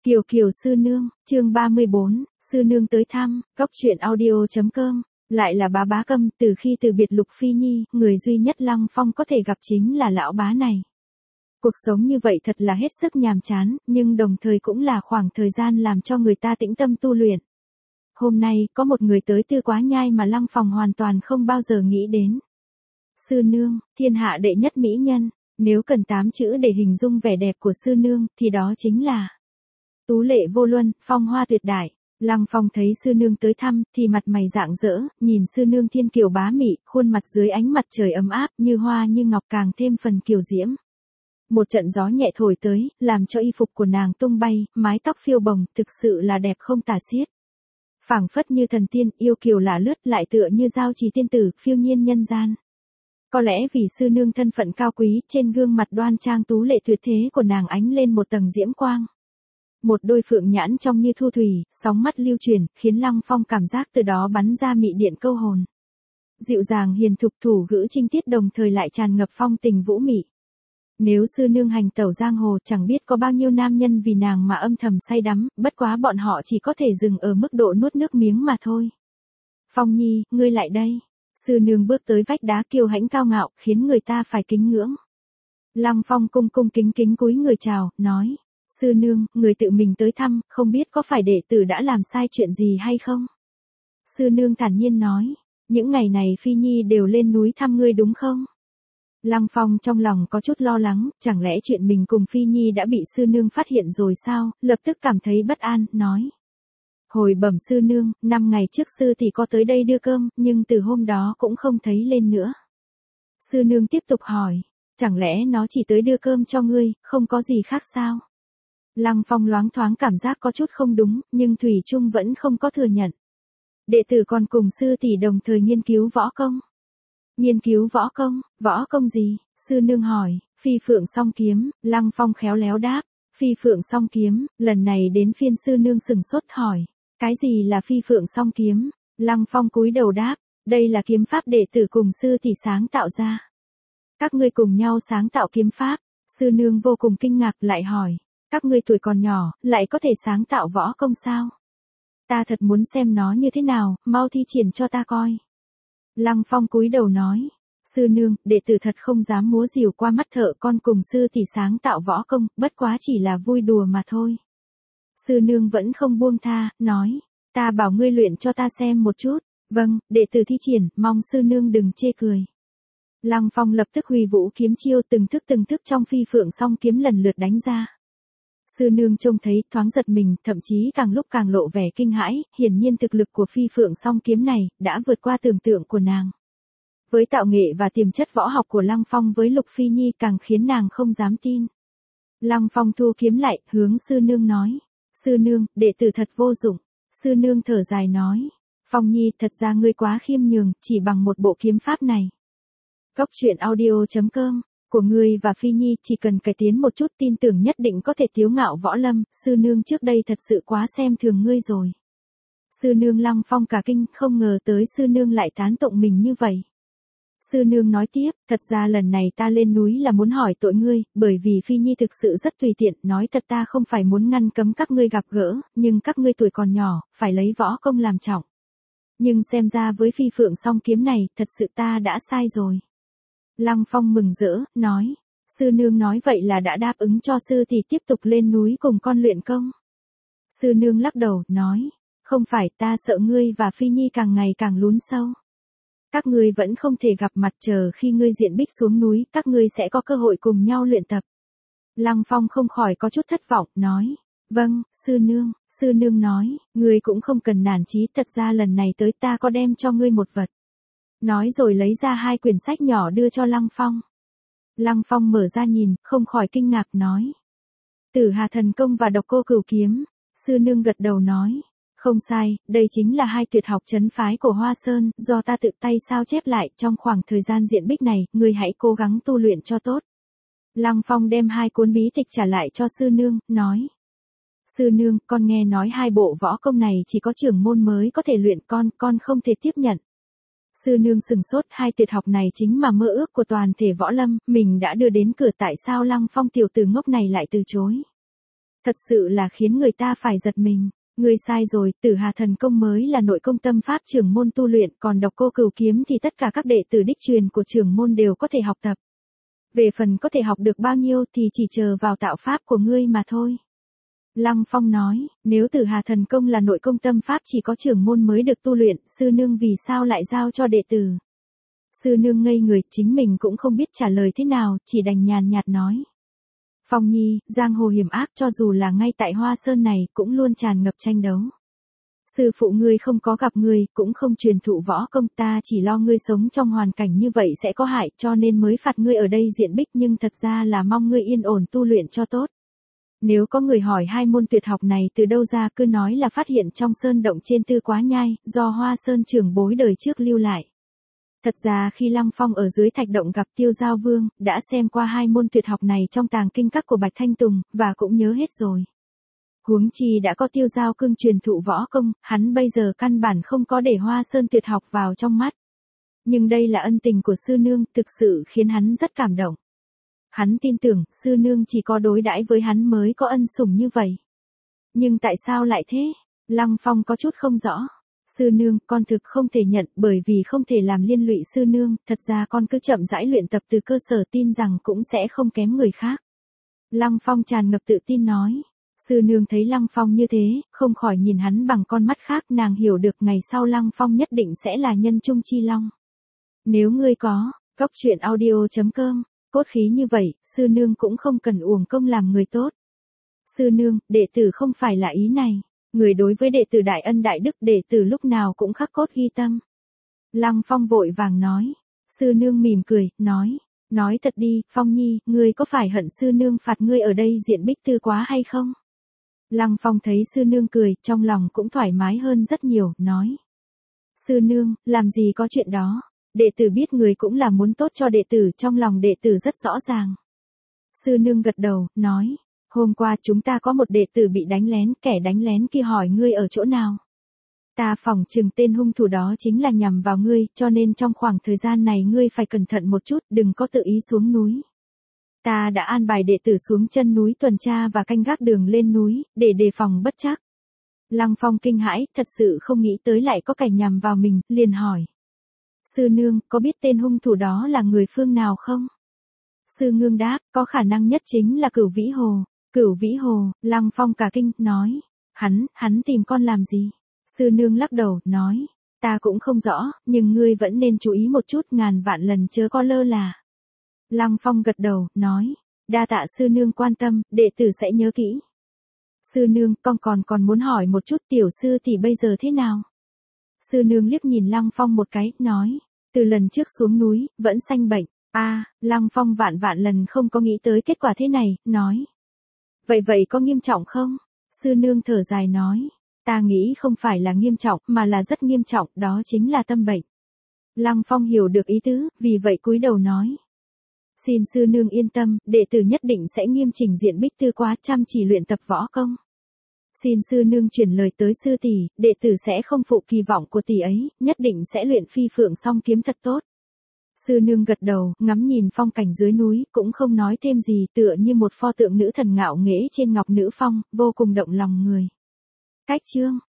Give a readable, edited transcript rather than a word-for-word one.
Kiều Kiều sư nương, chương 34, sư nương tới thăm, góc truyện audio.com, lại là bá Câm, từ khi từ biệt Lục Phi Nhi, người duy nhất Lăng Phong có thể gặp chính là lão bá này. Cuộc sống như vậy thật là hết sức nhàm chán, nhưng đồng thời cũng là khoảng thời gian làm cho người ta tĩnh tâm tu luyện. Hôm nay, có một người tới Tư Quá Nhai mà Lăng Phong hoàn toàn không bao giờ nghĩ đến. Sư nương, thiên hạ đệ nhất mỹ nhân, nếu cần 8 chữ để hình dung vẻ đẹp của sư nương, thì đó chính là tú lệ vô luân, phong hoa tuyệt đại. Lăng Phong thấy sư nương tới thăm, thì mặt mày rạng rỡ, nhìn sư nương thiên kiều bá mị, khuôn mặt dưới ánh mặt trời ấm áp, như hoa như ngọc càng thêm phần kiều diễm. Một trận gió nhẹ thổi tới, làm cho y phục của nàng tung bay, mái tóc phiêu bồng, thực sự là đẹp không tả xiết. Phảng phất như thần tiên, yêu kiều lả lướt, lại tựa như giao trì tiên tử, phiêu nhiên nhân gian. Có lẽ vì sư nương thân phận cao quý, trên gương mặt đoan trang tú lệ tuyệt thế của nàng ánh lên một tầng diễm quang. Một đôi phượng nhãn trong như thu thủy, sóng mắt lưu truyền, khiến Lăng Phong cảm giác từ đó bắn ra mị điện câu hồn. Dịu dàng hiền thục, thủ ngữ trinh tiết, đồng thời lại tràn ngập phong tình vũ mị. Nếu sư nương hành tẩu giang hồ, chẳng biết có bao nhiêu nam nhân vì nàng mà âm thầm say đắm, bất quá bọn họ chỉ có thể dừng ở mức độ nuốt nước miếng mà thôi. Phong Nhi, ngươi lại đây. Sư nương bước tới vách đá kiêu hãnh cao ngạo, khiến người ta phải kính ngưỡng. Lăng Phong cung cung kính kính cúi người chào, nói: sư nương, người tự mình tới thăm, không biết có phải đệ tử đã làm sai chuyện gì hay không? Sư nương thản nhiên nói: những ngày này Phi Nhi đều lên núi thăm ngươi đúng không? Lăng Phong trong lòng có chút lo lắng, chẳng lẽ chuyện mình cùng Phi Nhi đã bị sư nương phát hiện rồi sao, lập tức cảm thấy bất an, nói: hồi bẩm sư nương, 5 ngày trước sư thì có tới đây đưa cơm, nhưng từ hôm đó cũng không thấy lên nữa. Sư nương tiếp tục hỏi: chẳng lẽ nó chỉ tới đưa cơm cho ngươi, không có gì khác sao? Lăng Phong loáng thoáng cảm giác có chút không đúng, nhưng thủy chung vẫn không có thừa nhận. Đệ tử còn cùng sư tỷ đồng thời nghiên cứu võ công. Nghiên cứu võ công gì? Sư nương hỏi. Phi phượng song kiếm. Lăng Phong khéo léo đáp. Phi phượng song kiếm. Lần này đến phiên sư nương sừng sốt hỏi: cái gì là phi phượng song kiếm? Lăng Phong cúi đầu đáp: đây là kiếm pháp đệ tử cùng sư tỷ sáng tạo ra. Các ngươi cùng nhau sáng tạo kiếm pháp? Sư nương vô cùng kinh ngạc, lại hỏi: các ngươi tuổi còn nhỏ, lại có thể sáng tạo võ công sao? Ta thật muốn xem nó như thế nào, mau thi triển cho ta coi. Lăng Phong cúi đầu nói: sư nương, đệ tử thật không dám múa rìu qua mắt thợ con cùng sư tỷ sáng tạo võ công, bất quá chỉ là vui đùa mà thôi. Sư nương vẫn không buông tha, nói: ta bảo ngươi luyện cho ta xem một chút. Vâng, đệ tử thi triển, mong sư nương đừng chê cười. Lăng Phong lập tức huy vũ kiếm chiêu, từng thức trong phi phượng song kiếm lần lượt đánh ra. Sư nương trông thấy, thoáng giật mình, thậm chí càng lúc càng lộ vẻ kinh hãi, hiển nhiên thực lực của phi phượng song kiếm này, đã vượt qua tưởng tượng của nàng. Với tạo nghệ và tiềm chất võ học của Lăng Phong với Lục Phi Nhi càng khiến nàng không dám tin. Lăng Phong thu kiếm lại, hướng sư nương nói: sư nương, đệ tử thật vô dụng. Sư nương thở dài nói: Phong Nhi, thật ra ngươi quá khiêm nhường, chỉ bằng một bộ kiếm pháp này. Góc truyện audio.com, của ngươi và Phi Nhi chỉ cần cải tiến một chút, tin tưởng nhất định có thể tiếu ngạo võ lâm, sư nương trước đây thật sự quá xem thường ngươi rồi. Sư nương. Lăng Phong cả kinh, không ngờ tới sư nương lại tán tụng mình như vậy. Sư nương nói tiếp: thật ra lần này ta lên núi là muốn hỏi tội ngươi, bởi vì Phi Nhi thực sự rất tùy tiện, nói thật ta không phải muốn ngăn cấm các ngươi gặp gỡ, nhưng các ngươi tuổi còn nhỏ, phải lấy võ công làm trọng. Nhưng xem ra với phi phượng song kiếm này, thật sự ta đã sai rồi. Lăng Phong mừng rỡ, nói: sư nương nói vậy là đã đáp ứng cho sư thì tiếp tục lên núi cùng con luyện công. Sư nương lắc đầu, nói: không phải, ta sợ ngươi và Phi Nhi càng ngày càng lún sâu. Các ngươi vẫn không thể gặp mặt, chờ khi ngươi diện bích xuống núi, các ngươi sẽ có cơ hội cùng nhau luyện tập. Lăng Phong không khỏi có chút thất vọng, nói: vâng, sư nương. Sư nương nói: ngươi cũng không cần nản chí, thật ra lần này tới ta có đem cho ngươi một vật. Nói rồi lấy ra 2 quyển sách nhỏ đưa cho Lăng Phong. Lăng Phong mở ra nhìn, không khỏi kinh ngạc, nói: Tử Hà Thần Công và Độc Cô Cửu Kiếm. Sư nương gật đầu nói: không sai, đây chính là 2 tuyệt học trấn phái của Hoa Sơn, do ta tự tay sao chép lại, trong khoảng thời gian diện bích này, ngươi hãy cố gắng tu luyện cho tốt. Lăng Phong đem 2 cuốn bí tịch trả lại cho sư nương, nói: sư nương, con nghe nói 2 bộ võ công này chỉ có trưởng môn mới có thể luyện, con không thể tiếp nhận. Sư nương sừng sốt, 2 tuyệt học này chính mà mơ ước của toàn thể võ lâm, mình đã đưa đến cửa, tại sao Lăng Phong tiểu tử ngốc này lại từ chối? Thật sự là khiến người ta phải giật mình. Ngươi sai rồi, Tử Hà Thần Công mới là nội công tâm pháp trưởng môn tu luyện, còn Độc Cô Cửu Kiếm thì tất cả các đệ tử đích truyền của trưởng môn đều có thể học tập. Về phần có thể học được bao nhiêu thì chỉ chờ vào tạo pháp của ngươi mà thôi. Lăng Phong nói, nếu Tử Hà Thần Công là nội công tâm pháp chỉ có trưởng môn mới được tu luyện, sư nương vì sao lại giao cho đệ tử? Sư nương ngây người, chính mình cũng không biết trả lời thế nào, chỉ đành nhàn nhạt nói. Phong Nhi, giang hồ hiểm ác cho dù là ngay tại Hoa Sơn này cũng luôn tràn ngập tranh đấu. Sư phụ ngươi không có gặp ngươi, cũng không truyền thụ võ công, ta chỉ lo ngươi sống trong hoàn cảnh như vậy sẽ có hại cho nên mới phạt ngươi ở đây diện bích, nhưng thật ra là mong ngươi yên ổn tu luyện cho tốt. Nếu có người hỏi hai môn tuyệt học này từ đâu ra, cứ nói là phát hiện trong sơn động trên Tư Quá Nhai, do Hoa Sơn trưởng bối đời trước lưu lại. Thật ra khi Lăng Phong ở dưới thạch động gặp Tiêu Giao Vương, đã xem qua hai môn tuyệt học này trong tàng kinh các của Bạch Thanh Tùng, và cũng nhớ hết rồi. Huống chi đã có Tiêu Giao Cương truyền thụ võ công, hắn bây giờ căn bản không có để Hoa Sơn tuyệt học vào trong mắt. Nhưng đây là ân tình của sư nương, thực sự khiến hắn rất cảm động. Hắn tin tưởng, sư nương chỉ có đối đãi với hắn mới có ân sủng như vậy. Nhưng tại sao lại thế? Lăng Phong có chút không rõ. Sư nương, con thực không thể nhận, bởi vì không thể làm liên lụy sư nương, thật ra con cứ chậm rãi luyện tập từ cơ sở, tin rằng cũng sẽ không kém người khác. Lăng Phong tràn ngập tự tin nói. Sư nương thấy Lăng Phong như thế, không khỏi nhìn hắn bằng con mắt khác, nàng hiểu được ngày sau Lăng Phong nhất định sẽ là nhân trung chi long. Nếu ngươi có, goctruyện audio.com, cốt khí như vậy, sư nương cũng không cần uổng công làm người tốt. Sư nương, đệ tử không phải là ý này. Người đối với đệ tử đại ân đại đức, đệ tử lúc nào cũng khắc cốt ghi tâm. Lăng Phong vội vàng nói. Sư nương mỉm cười, nói thật đi, Phong Nhi, ngươi có phải hận sư nương phạt ngươi ở đây diện bích Tư quá hay không? Lăng Phong thấy sư nương cười, trong lòng cũng thoải mái hơn rất nhiều, nói. Sư nương, làm gì có chuyện đó, đệ tử biết người cũng là muốn tốt cho đệ tử, trong lòng đệ tử rất rõ ràng. Sư nương gật đầu, nói. Hôm qua chúng ta có một đệ tử bị đánh lén, kẻ đánh lén kia hỏi ngươi ở chỗ nào. Ta phỏng chừng tên hung thủ đó chính là nhằm vào ngươi, cho nên trong khoảng thời gian này ngươi phải cẩn thận một chút, đừng có tự ý xuống núi. Ta đã an bài đệ tử xuống chân núi tuần tra và canh gác đường lên núi, để đề phòng bất trắc. Lăng Phong kinh hãi, thật sự không nghĩ tới lại có kẻ nhằm vào mình, liền hỏi. Sư nương, có biết tên hung thủ đó là người phương nào không? Sư nương đáp, có khả năng nhất chính là Cửu Vĩ Hồ. Cửu Vĩ Hồ, Lăng Phong cả kinh, nói. Hắn tìm con làm gì? Sư nương lắc đầu, nói. Ta cũng không rõ, nhưng ngươi vẫn nên chú ý một chút, ngàn vạn lần chớ có lơ là. Lăng Phong gật đầu, nói. Đa tạ sư nương quan tâm, đệ tử sẽ nhớ kỹ. Sư nương, con còn muốn hỏi một chút, tiểu sư thì bây giờ thế nào? Sư nương liếc nhìn Lăng Phong một cái, nói. Từ lần trước xuống núi, vẫn sanh bệnh. Lăng Phong vạn lần không có nghĩ tới kết quả thế này, nói. Vậy có nghiêm trọng không? Sư nương thở dài nói. Ta nghĩ không phải là nghiêm trọng, mà là rất nghiêm trọng, đó chính là tâm bệnh. Lăng Phong hiểu được ý tứ, vì vậy cúi đầu nói. Xin sư nương yên tâm, đệ tử nhất định sẽ nghiêm chỉnh diện bích Tư quá, chăm chỉ luyện tập võ công. Xin sư nương chuyển lời tới sư tỷ, đệ tử sẽ không phụ kỳ vọng của tỷ ấy, nhất định sẽ luyện phi phượng song kiếm thật tốt. Sư nương gật đầu, ngắm nhìn phong cảnh dưới núi, cũng không nói thêm gì, tựa như một pho tượng nữ thần ngạo nghễ trên ngọc nữ phong, vô cùng động lòng người. Cách chương